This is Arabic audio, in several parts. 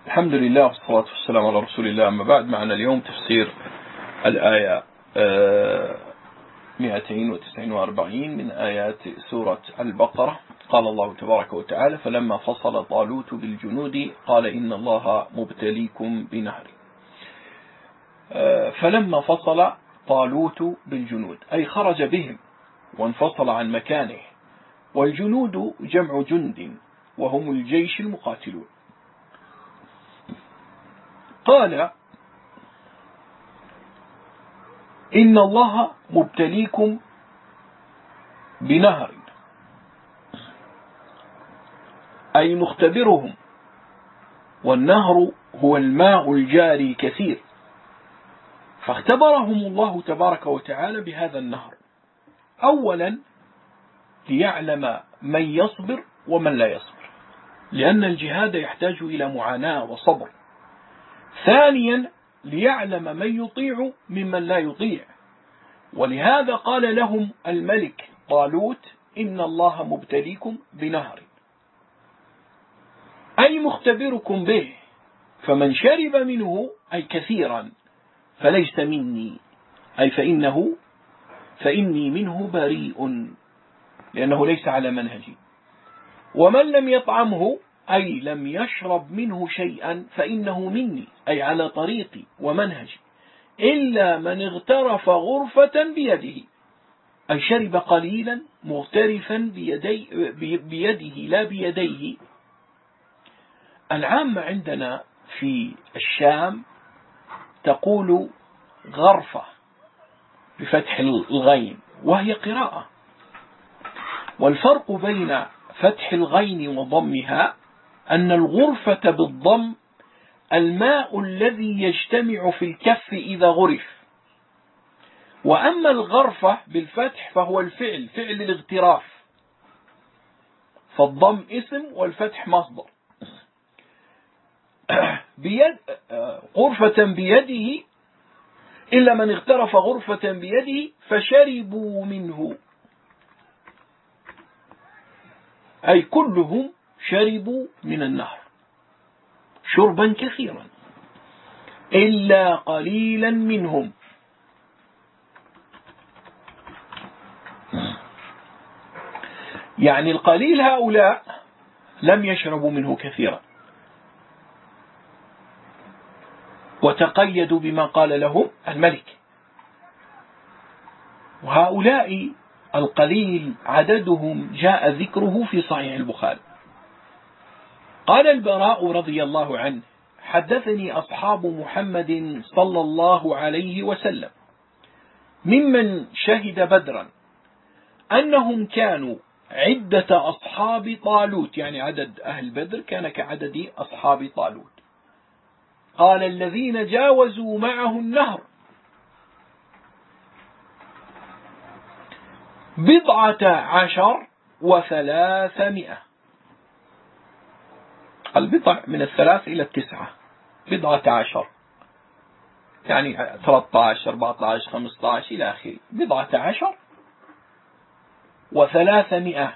الحمد لله والصلاة والسلام على رسول الله. أما بعد، معنا اليوم تفسير الآية 249 من آيات سورة البقرة. قال الله تبارك وتعالى: فلما فصل طالوت بالجنود قال إن الله مبتليكم بنهر. فلما فصل طالوت بالجنود أي خرج بهم وانفصل عن مكانه، والجنود جمع جند وهم الجيش المقاتلون. قال إن الله مبتليكم بنهر، أي مختبرهم، والنهر هو الماء الجاري كثير، فاختبرهم الله تبارك وتعالى بهذا النهر، أولا ليعلم من يصبر ومن لا يصبر، لأن الجهاد يحتاج إلى معاناة وصبر. ثانيا ليعلم من يطيع ممن لا يطيع، ولهذا قال لهم الملك طالوت: إن الله مبتليكم بنهر، أي مختبركم به، فمن شرب منه أي كثيرا فليس مني، أي فإني منه بريء، لأنه ليس على منهجي. ومن لم يطعمه أي لم يشرب منه شيئا فإنه مني، أي على طريقي ومنهجي، إلا من اغترف غرفة بيده، أي شرب قليلا مغترفا بيده لا بيديه. العامة عندنا في الشام تقول غرفة بفتح الغين وهي قراءة، والفرق بين فتح الغين وضمها أن الغرفة بالضم الماء الذي يجتمع في الكف إذا غرف، وأما الغرفة بالفتح فهو الفعل، فعل الاغتراف، فالضم اسم والفتح مصدر. غرفة بيده، إلا من اغترف غرفة بيده فشربوا منه، أي كلهم شربوا من النهر شربا كثيرا إلا قليلا منهم. يعني القليل هؤلاء لم يشربوا منه كثيرا، وتقيدوا بما قال لهم الملك. وهؤلاء القليل عددهم جاء ذكره في صحيح البخاري. قال البراء رضي الله عنه: حدثني أصحاب محمد صلى الله عليه وسلم ممن شهد بدرا أنهم كانوا عدة أصحاب طالوت، يعني عدد أهل بدر كان كعدد أصحاب طالوت. قال: الذين جاوزوا معه النهر 1,300. البضع من 3 إلى 9، 11 يعني 13 14 15 إلى آخره، 11,300.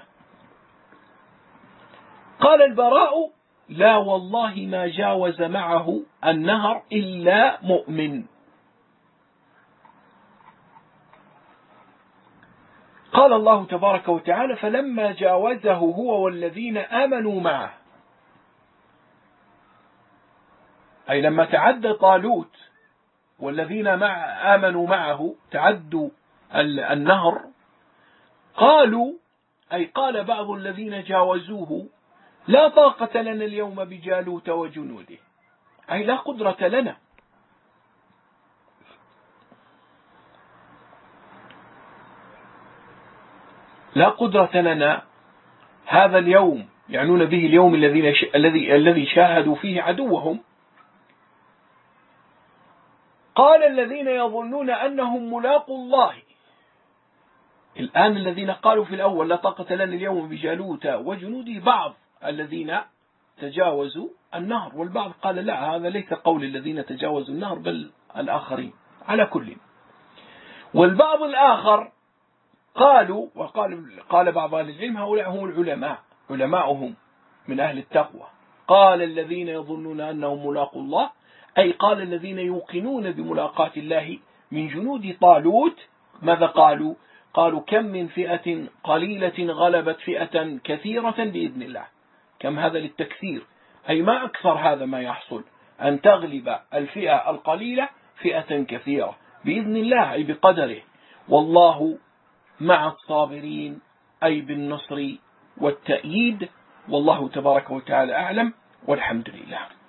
قال البراء: لا والله ما جاوز معه النهر إلا مؤمن. قال الله تبارك وتعالى: فلما جاوزه هو والذين آمنوا معه، أي لما تعدى طالوت والذين آمنوا معه تعدوا النهر، قالوا، أي قال بعض الذين جاوزوه: لا طاقة لنا اليوم بجالوت وجنوده، أي لا قدرة لنا. لا قدرة لنا هذا اليوم، يعنون به اليوم الذي شاهدوا فيه عدوهم. قال الذين يظنون أنهم ملاقوا الله، الآن الذين قالوا في الأول لا طاقة لنا اليوم بجالوت وجنوده بعض الذين تجاوزوا النهر، والبعض قال لا، هذا ليس قول الذين تجاوزوا النهر بل الآخرين على كل. والبعض الآخر قالوا، قال بعض أهل العلم هؤلاء هم العلماء، علماؤهم من أهل التقوى، قال الذين يظنون أنهم ملاقوا الله، أي قال الذين يوقنون بملاقاة الله من جنود طالوت. ماذا قالوا؟ قالوا كم من فئة قليلة غلبت فئة كثيرة بإذن الله. كم هذا للتكثير، أي ما أكثر هذا ما يحصل، أن تغلب الفئة القليلة فئة كثيرة بإذن الله، أي بقدره. والله مع الصابرين، أي بالنصر والتأييد. والله تبارك وتعالى أعلم، والحمد لله.